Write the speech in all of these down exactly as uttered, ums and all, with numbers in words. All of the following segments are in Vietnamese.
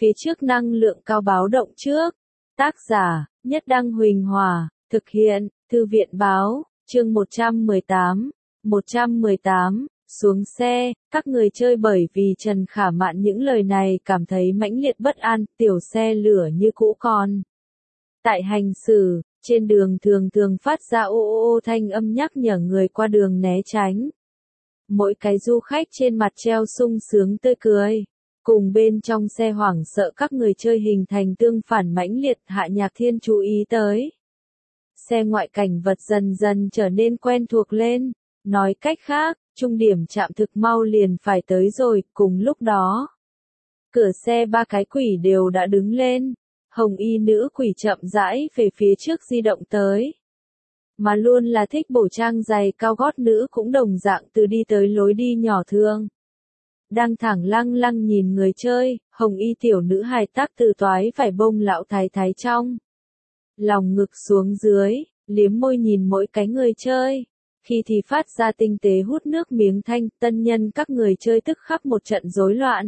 phía trước năng lượng cao báo động trước. Tác giả, Nhất Đăng Huỳnh Hòa, thực hiện, Thư viện Báo, chương một trăm mười tám, một trăm mười tám, xuống xe, các người chơi bởi vì Trần Khả Mạn những lời này cảm thấy mãnh liệt bất an, tiểu xe lửa như cũ còn. Tại hành xử, trên đường thường thường phát ra ô ô ô thanh âm nhắc nhở người qua đường né tránh. Mỗi cái du khách trên mặt treo sung sướng tươi cười. Cùng bên trong xe hoảng sợ các người chơi hình thành tương phản mãnh liệt. Hạ Nhạc Thiên chú ý tới. Xe ngoại cảnh vật dần dần trở nên quen thuộc lên. Nói cách khác, trung điểm chạm thực mau liền phải tới rồi. Cùng lúc đó, cửa xe ba cái quỷ đều đã đứng lên. Hồng y nữ quỷ chậm rãi về phía trước di động tới. Mà luôn là thích bổ trang giày cao gót nữ cũng đồng dạng từ đi tới lối đi nhỏ thường. Đang thẳng lăng lăng nhìn người chơi, hồng y tiểu nữ hài tác từ toái phải bông lão thái thái trong. Lòng ngực xuống dưới, liếm môi nhìn mỗi cái người chơi. Khi thì phát ra tinh tế hút nước miếng thanh, tân nhân các người chơi tức khắc một trận rối loạn.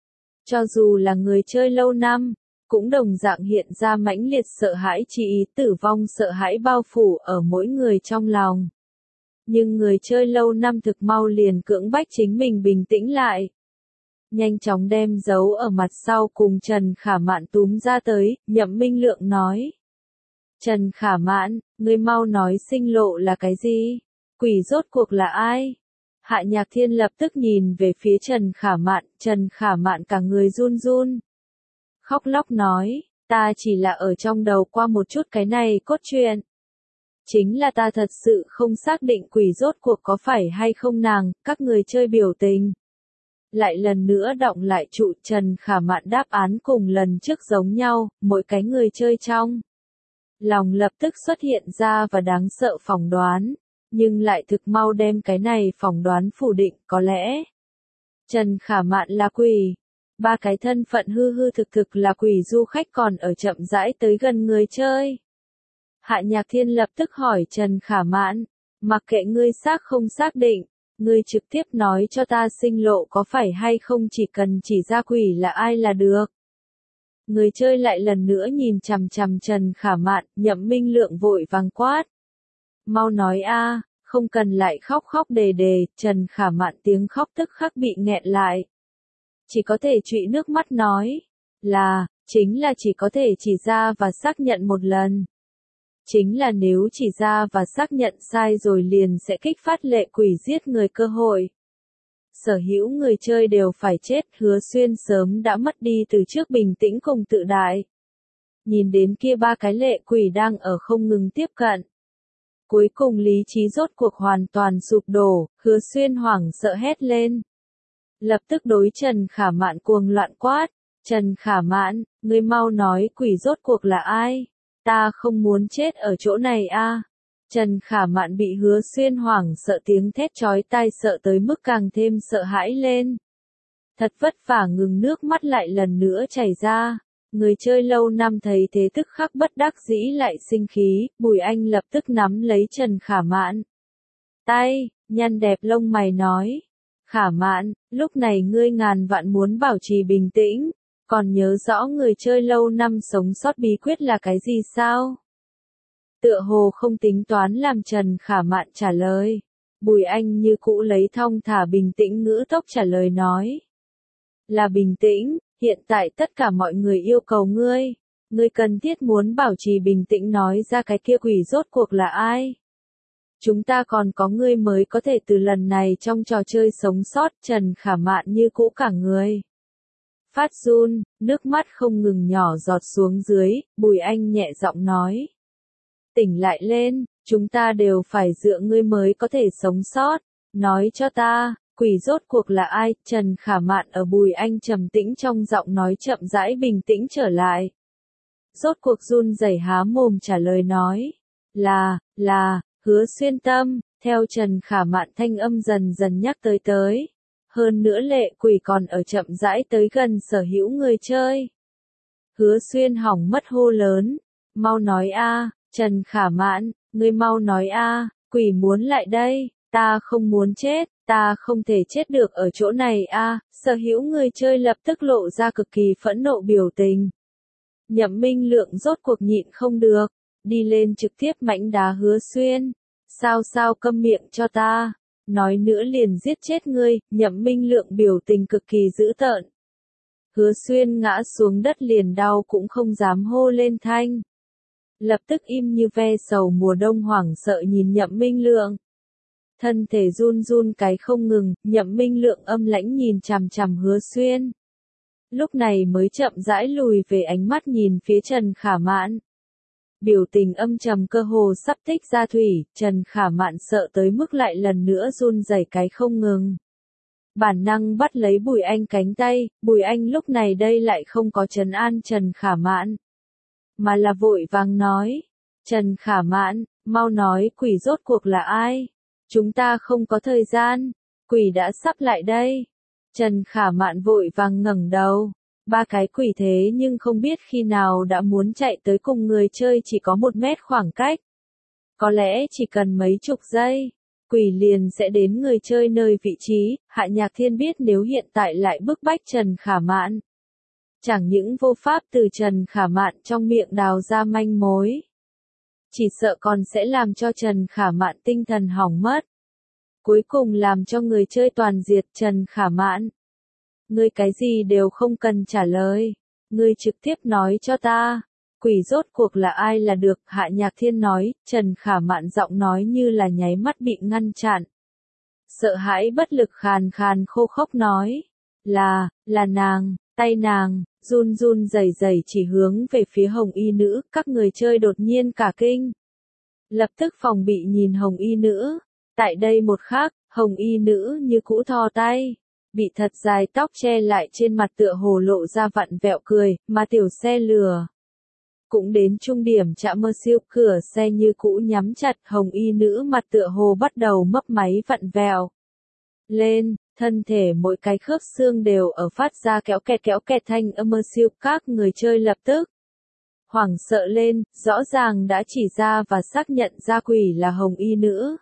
Cho dù là người chơi lâu năm, cũng đồng dạng hiện ra mãnh liệt sợ hãi chi ý tử vong sợ hãi bao phủ ở mỗi người trong lòng. Nhưng người chơi lâu năm thực mau liền cưỡng bách chính mình bình tĩnh lại. Nhanh chóng đem dấu ở mặt sau cùng Trần Khả Mạn túm ra tới, Nhậm Minh Lượng nói. Trần Khả Mạn, ngươi mau nói sinh lộ là cái gì? Quỷ rốt cuộc là ai? Hạ Nhạc Thiên lập tức nhìn về phía Trần Khả Mạn, Trần Khả Mạn cả người run run. Khóc lóc nói, ta chỉ là ở trong đầu qua một chút cái này cốt truyện. Chính là ta thật sự không xác định quỷ rốt cuộc có phải hay không nàng, các người chơi biểu tình. Lại lần nữa động lại trụ Trần Khả Mạn đáp án cùng lần trước giống nhau, mỗi cái người chơi trong. Lòng lập tức xuất hiện ra và đáng sợ phỏng đoán, nhưng lại thực mau đem cái này phỏng đoán phủ định có lẽ. Trần Khả Mạn là quỷ. Ba cái thân phận hư hư thực thực là quỷ du khách còn ở chậm rãi tới gần người chơi. Hạ Nhạc Thiên lập tức hỏi Trần Khả Mạn, mặc kệ ngươi xác không xác định, ngươi trực tiếp nói cho ta sinh lộ có phải hay không chỉ cần chỉ ra quỷ là ai là được. Người chơi lại lần nữa nhìn chằm chằm Trần Khả Mạn, Nhậm Minh Lượng vội vàng quát. Mau nói a, không cần lại khóc khóc đề đề, Trần Khả Mạn tiếng khóc tức khắc bị nghẹn lại. Chỉ có thể trụy nước mắt nói, là, chính là chỉ có thể chỉ ra và xác nhận một lần. Chính là nếu chỉ ra và xác nhận sai rồi liền sẽ kích phát lệ quỷ giết người cơ hội. Sở hữu người chơi đều phải chết, Hứa Xuyên sớm đã mất đi từ trước bình tĩnh cùng tự đại. Nhìn đến kia ba cái lệ quỷ đang ở không ngừng tiếp cận. Cuối cùng lý trí rốt cuộc hoàn toàn sụp đổ, Hứa Xuyên hoảng sợ hét lên. Lập tức đối Trần Khả Mạn cuồng loạn quát, Trần Khả Mạn, ngươi mau nói quỷ rốt cuộc là ai? Ta không muốn chết ở chỗ này a. À. Trần Khả Mạn bị Hứa Xuyên hoảng sợ tiếng thét chói tai sợ tới mức càng thêm sợ hãi lên. Thật vất vả ngừng nước mắt lại lần nữa chảy ra. Người chơi lâu năm thấy thế tức khắc bất đắc dĩ lại sinh khí, Bùi Anh lập tức nắm lấy Trần Khả Mạn. Tay, nhăn đẹp lông mày nói. Khả Mạn, lúc này ngươi ngàn vạn muốn bảo trì bình tĩnh, còn nhớ rõ người chơi lâu năm sống sót bí quyết là cái gì sao? Tựa hồ không tính toán làm Trần Khả Mạn trả lời. Bùi Anh như cũ lấy thong thả bình tĩnh ngữ tốc trả lời nói. Là bình tĩnh, hiện tại tất cả mọi người yêu cầu ngươi. Ngươi cần thiết muốn bảo trì bình tĩnh nói ra cái kia quỷ rốt cuộc là ai? Chúng ta còn có ngươi mới có thể từ lần này trong trò chơi sống sót. Trần Khả Mạn như cũ cả người phát run, nước mắt không ngừng nhỏ giọt xuống dưới, Bùi Anh nhẹ giọng nói. Tỉnh lại lên, chúng ta đều phải dựa ngươi mới có thể sống sót, nói cho ta, quỷ rốt cuộc là ai? Trần Khả Mạn ở Bùi Anh trầm tĩnh trong giọng nói chậm rãi bình tĩnh trở lại. Rốt cuộc run rẩy há mồm trả lời nói, là, là, Hứa Xuyên Tâm, theo Trần Khả Mạn thanh âm dần dần nhắc tới tới. Hơn nữa lệ quỷ còn ở chậm rãi tới gần sở hữu người chơi. Hứa Xuyên hỏng mất hô lớn, mau nói a, Trần Khả Mạn, ngươi mau nói a, quỷ muốn lại đây, ta không muốn chết, Ta không thể chết được ở chỗ này a. Sở hữu người chơi lập tức lộ ra cực kỳ phẫn nộ biểu tình. Nhậm Minh Lượng rốt cuộc nhịn không được, đi lên trực tiếp mãnh đá Hứa Xuyên. Sao sao câm miệng cho ta, nói nữa liền giết chết ngươi. Nhậm Minh Lượng biểu tình cực kỳ dữ tợn. Hứa Xuyên ngã xuống đất liền đau cũng không dám hô lên thanh. Lập tức im như ve sầu mùa đông hoảng sợ nhìn Nhậm Minh Lượng. Thân thể run run cái không ngừng, Nhậm Minh Lượng âm lãnh nhìn chằm chằm Hứa Xuyên. Lúc này mới chậm rãi lùi về ánh mắt nhìn phía Trần Khả Mạn. Biểu tình âm trầm cơ hồ sắp tích ra thủy, Trần Khả Mạn sợ tới mức lại lần nữa run rẩy cái không ngừng. Bản năng bắt lấy Bùi Anh cánh tay, Bùi Anh lúc này đây lại không có trấn an Trần Khả Mạn. Mà là vội vàng nói, Trần Khả Mạn, mau nói quỷ rốt cuộc là ai? Chúng ta không có thời gian, quỷ đã sắp lại đây. Trần Khả Mạn vội vàng ngẩng đầu, ba cái quỷ thế nhưng không biết khi nào đã muốn chạy tới cùng người chơi chỉ có một mét khoảng cách. Có lẽ chỉ cần mấy chục giây, quỷ liền sẽ đến người chơi nơi vị trí. Hạ Nhạc Thiên biết nếu hiện tại lại bức bách Trần Khả Mạn, chẳng những vô pháp từ Trần Khả Mạn trong miệng đào ra manh mối, chỉ sợ còn sẽ làm cho Trần Khả Mạn tinh thần hỏng mất. Cuối cùng làm cho người chơi toàn diệt. Trần Khả Mạn, ngươi cái gì đều không cần trả lời, ngươi trực tiếp nói cho ta, quỷ rốt cuộc là ai là được. Hạ Nhạc Thiên nói. Trần Khả Mạn giọng nói như là nháy mắt bị ngăn chặn. Sợ hãi bất lực khàn khàn khô khốc nói, là, là nàng. Tay nàng, run run rẩy rẩy chỉ hướng về phía Hồng Y Nữ. Các người chơi đột nhiên cả kinh, lập tức phòng bị nhìn Hồng Y Nữ. Tại đây một khắc, Hồng Y Nữ như cũ thò tay, bị thật dài tóc che lại trên mặt tựa hồ lộ ra vặn vẹo cười, mà tiểu xe lừa cũng đến trung điểm chạm mơ siêu, cửa xe như cũ nhắm chặt. Hồng Y Nữ mặt tựa hồ bắt đầu mấp máy vặn vẹo lên, thân thể mỗi cái khớp xương đều ở phát ra kéo kẹt kéo kẹt thanh âm mơ siêu. Các người chơi lập tức hoảng sợ lên, rõ ràng đã chỉ ra và xác nhận ra quỷ là Hồng Y Nữ.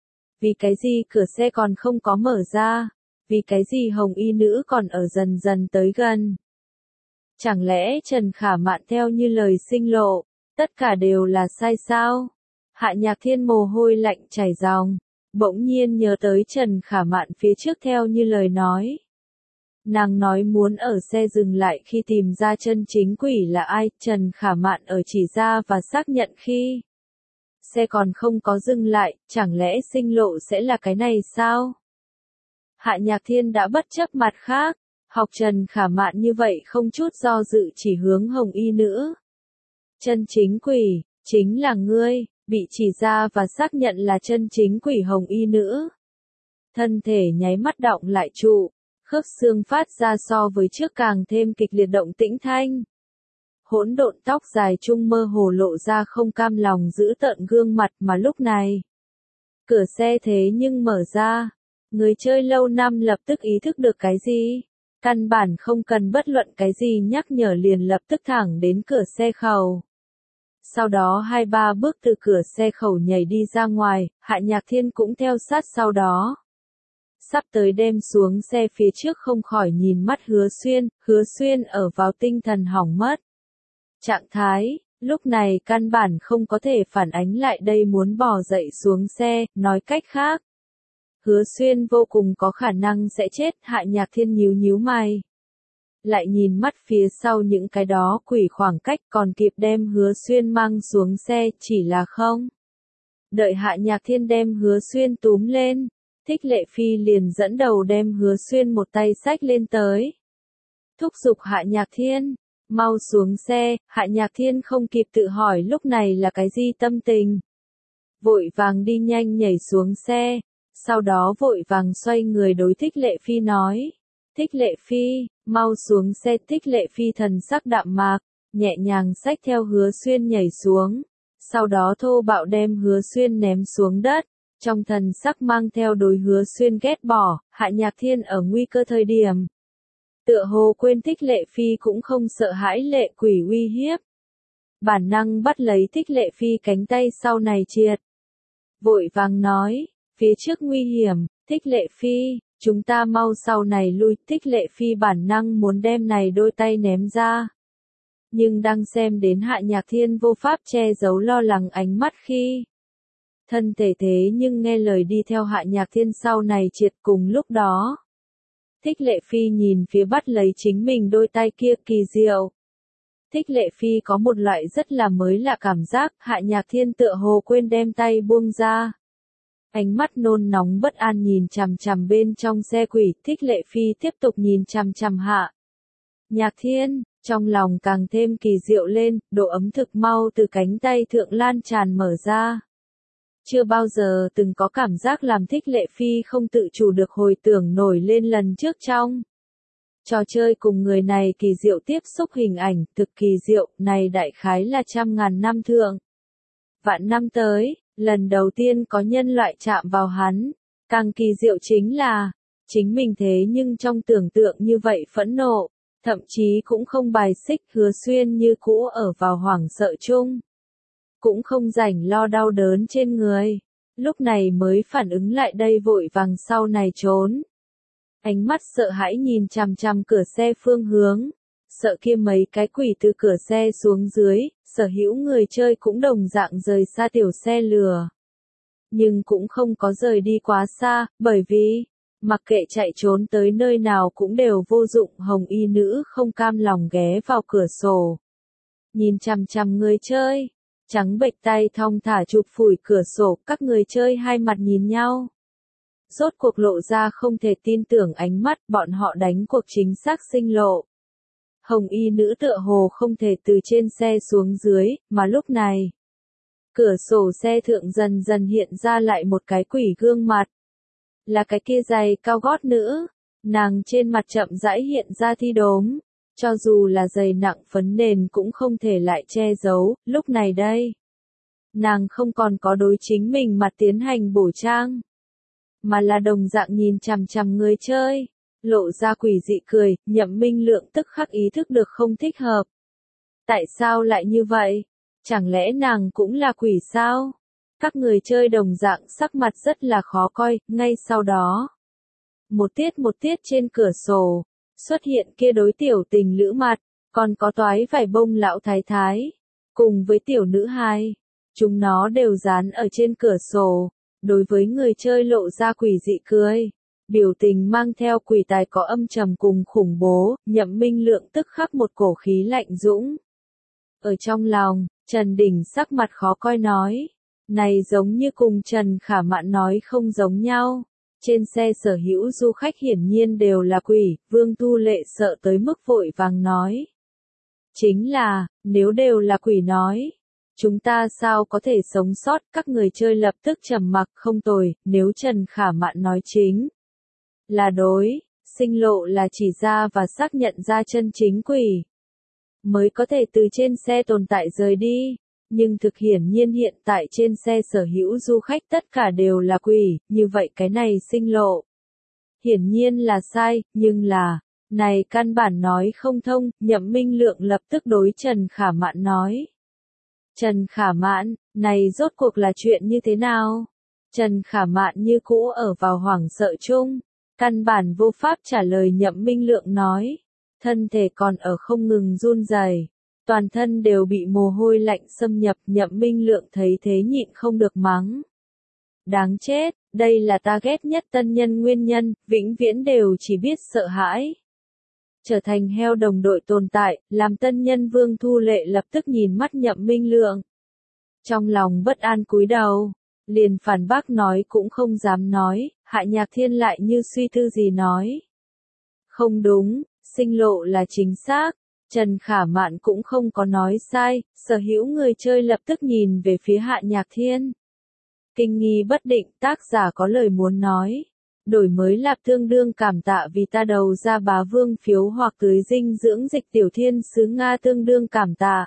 Vì cái gì cửa xe còn không có mở ra? Vì cái gì Hồng Y Nữ còn ở dần dần tới gần? Chẳng lẽ Trần Khả Mạn theo như lời sinh lộ, tất cả đều là sai sao? Hạ Nhạc Thiên mồ hôi lạnh chảy ròng, bỗng nhiên nhớ tới Trần Khả Mạn phía trước theo như lời nói. Nàng nói muốn ở xe dừng lại khi tìm ra chân chính quỷ là ai. Trần Khả Mạn ở chỉ ra và xác nhận khi xe còn không có dừng lại, chẳng lẽ sinh lộ sẽ là cái này sao? Hạ Nhạc Thiên đã bất chấp mặt khác, học Trần Khả Mạn như vậy không chút do dự chỉ hướng Hồng Y Nữ. Chân chính quỷ, chính là ngươi, bị chỉ ra và xác nhận là chân chính quỷ Hồng Y Nữ. Thân thể nháy mắt động lại trụ, khớp xương phát ra so với trước càng thêm kịch liệt động tĩnh thanh. Hỗn độn tóc dài trung mơ hồ lộ ra không cam lòng giữ tợn gương mặt. Mà lúc này, cửa xe thế nhưng mở ra. Người chơi lâu năm lập tức ý thức được cái gì? Căn bản không cần bất luận cái gì nhắc nhở liền lập tức thẳng đến cửa xe khẩu. Sau đó hai ba bước từ cửa xe khẩu nhảy đi ra ngoài, Hạ Nhạc Thiên cũng theo sát sau đó. Sắp tới đem xuống xe phía trước không khỏi nhìn mắt Hứa Xuyên. Hứa Xuyên ở vào tinh thần hỏng mất trạng thái, lúc này căn bản không có thể phản ánh lại đây muốn bò dậy xuống xe. Nói cách khác, Hứa Xuyên vô cùng có khả năng sẽ chết. Hạ Nhạc Thiên nhíu nhíu mày, lại nhìn mắt phía sau những cái đó quỷ khoảng cách còn kịp đem Hứa Xuyên mang xuống xe. Chỉ là không đợi Hạ Nhạc Thiên đem Hứa Xuyên túm lên, Thích Lệ Phi liền dẫn đầu đem Hứa Xuyên một tay xách lên tới, thúc giục Hạ Nhạc Thiên mau xuống xe. Hạ Nhạc Thiên không kịp tự hỏi lúc này là cái gì tâm tình, vội vàng đi nhanh nhảy xuống xe, sau đó vội vàng xoay người đối Thích Lệ Phi nói, Thích Lệ Phi, mau xuống xe. Thích Lệ Phi thần sắc đạm mạc, nhẹ nhàng xách theo Hứa Xuyên nhảy xuống, sau đó thô bạo đem Hứa Xuyên ném xuống đất, trong thần sắc mang theo đối Hứa Xuyên ghét bỏ. Hạ Nhạc Thiên ở nguy cơ thời điểm, tựa hồ quên Thích Lệ Phi cũng không sợ hãi lệ quỷ uy hiếp. Bản năng bắt lấy Thích Lệ Phi cánh tay sau này triệt, vội vàng nói, phía trước nguy hiểm, Thích Lệ Phi, chúng ta mau sau này lui. Thích Lệ Phi bản năng muốn đem này đôi tay ném ra. Nhưng đang xem đến Hạ Nhạc Thiên vô pháp che giấu lo lắng ánh mắt khi thân thể thế nhưng nghe lời đi theo Hạ Nhạc Thiên sau này triệt. Cùng lúc đó, Thích Lệ Phi nhìn phía bắt lấy chính mình đôi tay kia kỳ diệu. Thích Lệ Phi có một loại rất là mới lạ cảm giác, Hạ Nhạc Thiên tựa hồ quên đem tay buông ra. Ánh mắt nôn nóng bất an nhìn chằm chằm bên trong xe quỷ. Thích Lệ Phi tiếp tục nhìn chằm chằm Hạ Nhạc Thiên, trong lòng càng thêm kỳ diệu lên, độ ấm thực mau từ cánh tay thượng lan tràn mở ra. Chưa bao giờ từng có cảm giác làm Thích Lệ Phi không tự chủ được hồi tưởng nổi lên lần trước trong trò chơi cùng người này kỳ diệu tiếp xúc hình ảnh, thực kỳ diệu, này đại khái là trăm ngàn năm thượng. Vạn năm tới, lần đầu tiên có nhân loại chạm vào hắn, càng kỳ diệu chính là, chính mình thế nhưng trong tưởng tượng như vậy phẫn nộ, thậm chí cũng không bài xích. Hứa Xuyên như cũ ở vào hoảng sợ chung. Cũng không rảnh lo đau đớn trên người, lúc này mới phản ứng lại đây vội vàng sau này trốn. Ánh mắt sợ hãi nhìn chằm chằm cửa xe phương hướng, sợ kia mấy cái quỷ từ cửa xe xuống dưới, sở hữu người chơi cũng đồng dạng rời xa tiểu xe lừa. Nhưng cũng không có rời đi quá xa, bởi vì, mặc kệ chạy trốn tới nơi nào cũng đều vô dụng. Hồng y nữ không cam lòng ghé vào cửa sổ, nhìn chằm chằm người chơi, trắng bệch tay thong thả chụp phủi cửa sổ. Các người chơi hai mặt nhìn nhau, rốt cuộc lộ ra không thể tin tưởng ánh mắt. Bọn họ đánh cuộc chính xác sinh lộ. Hồng y nữ tựa hồ không thể từ trên xe xuống dưới, mà lúc này, cửa sổ xe thượng dần dần hiện ra lại một cái quỷ gương mặt. Là cái kia giày cao gót nữ, nàng trên mặt chậm rãi hiện ra thi đốm, cho dù là giày nặng phấn nền cũng không thể lại che giấu. Lúc này đây, nàng không còn có đối chính mình mặt tiến hành bổ trang, mà là đồng dạng nhìn chằm chằm người chơi, lộ ra quỷ dị cười. Nhậm Minh Lượng tức khắc ý thức được không thích hợp. Tại sao lại như vậy? Chẳng lẽ nàng cũng là quỷ sao? Các người chơi đồng dạng sắc mặt rất là khó coi. Ngay sau đó, một tiết một tiết trên cửa sổ xuất hiện kia đối tiểu tình lữ mặt, còn có toái vải bông lão thái thái, cùng với tiểu nữ hài. Chúng nó đều dán ở trên cửa sổ, đối với người chơi lộ ra quỷ dị cười, biểu tình mang theo quỷ tài có âm trầm cùng khủng bố. Nhậm Minh Lượng tức khắc một cổ khí lạnh dũng ở trong lòng. Trần Đình sắc mặt khó coi nói, này giống như cùng Trần Khả Mạn nói không giống nhau. Trên xe sở hữu du khách hiển nhiên đều là quỷ. Vương Tu Lệ sợ tới mức vội vàng nói, chính là, nếu đều là quỷ nói, chúng ta sao có thể sống sót? Các người chơi lập tức trầm mặc. Không tồi, nếu Trần Khả Mạn nói chính là đối, sinh lộ là chỉ ra và xác nhận ra chân chính quỷ, mới có thể từ trên xe tồn tại rời đi. Nhưng thực hiển nhiên hiện tại trên xe sở hữu du khách tất cả đều là quỷ, như vậy cái này sinh lộ hiển nhiên là sai. Nhưng là, này căn bản nói không thông. Nhậm Minh Lượng lập tức đối Trần Khả Mạn nói, Trần Khả Mạn, này rốt cuộc là chuyện như thế nào? Trần Khả Mạn như cũ ở vào hoảng sợ chung, căn bản vô pháp trả lời. Nhậm Minh Lượng nói, thân thể còn ở không ngừng run rẩy, toàn thân đều bị mồ hôi lạnh xâm nhập. Nhậm Minh Lượng thấy thế nhịn không được mắng, đáng chết, đây là ta ghét nhất tân nhân nguyên nhân, vĩnh viễn đều chỉ biết sợ hãi, trở thành heo đồng đội tồn tại. Làm tân nhân Vương Thu Lệ lập tức nhìn mắt Nhậm Minh Lượng, trong lòng bất an cúi đầu, liền phản bác nói cũng không dám nói. Hạ Nhạc Thiên lại như suy tư gì nói, không đúng, sinh lộ là chính xác. Trần Khả Mạn cũng không có nói sai. Sở hữu người chơi lập tức nhìn về phía Hạ Nhạc Thiên, kinh nghi bất định. Tác giả có lời muốn nói, đổi mới lạp tương đương cảm tạ vì ta đầu ra bá vương phiếu hoặc tưới dinh dưỡng dịch tiểu thiên sứ Nga tương đương cảm tạ.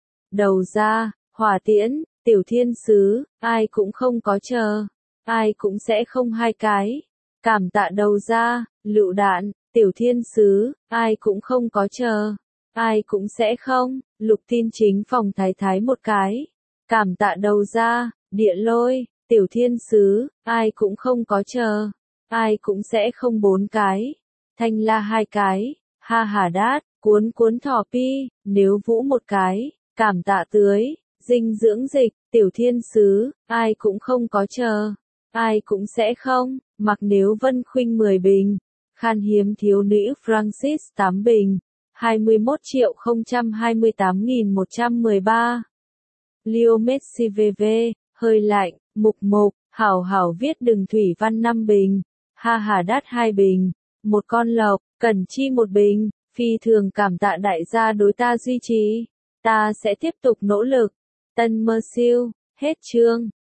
Đầu ra, hỏa tiễn, tiểu thiên sứ, ai cũng không có chờ, ai cũng sẽ không hai cái. Cảm tạ đầu ra, lựu đạn, tiểu thiên sứ, ai cũng không có chờ, ai cũng sẽ không. Lục tin chính phòng thái thái một cái. Cảm tạ đầu ra, địa lôi, tiểu thiên sứ, ai cũng không có chờ, ai cũng sẽ không bốn cái. Thanh La hai cái, Ha Hà Đát, cuốn cuốn thỏ pi, nếu Vũ một cái, cảm tạ tưới, dinh dưỡng dịch, tiểu thiên sứ, ai cũng không có chờ, ai cũng sẽ không, mặc nếu Vân Khuynh mười bình, khan hiếm thiếu nữ Francis tám bình, hai mươi mốt triệu không trăm hai mươi tám nghìn một trăm mười ba. Leo Messi vê vê, hơi lạnh, mục mục, hảo hảo viết đừng thủy văn năm bình, Ha Hà Đát hai bình, một con lộc, Cẩn Chi một bình, phi thường cảm tạ đại gia đối ta duy trì, ta sẽ tiếp tục nỗ lực. Tân Mơ Siêu, hết chương.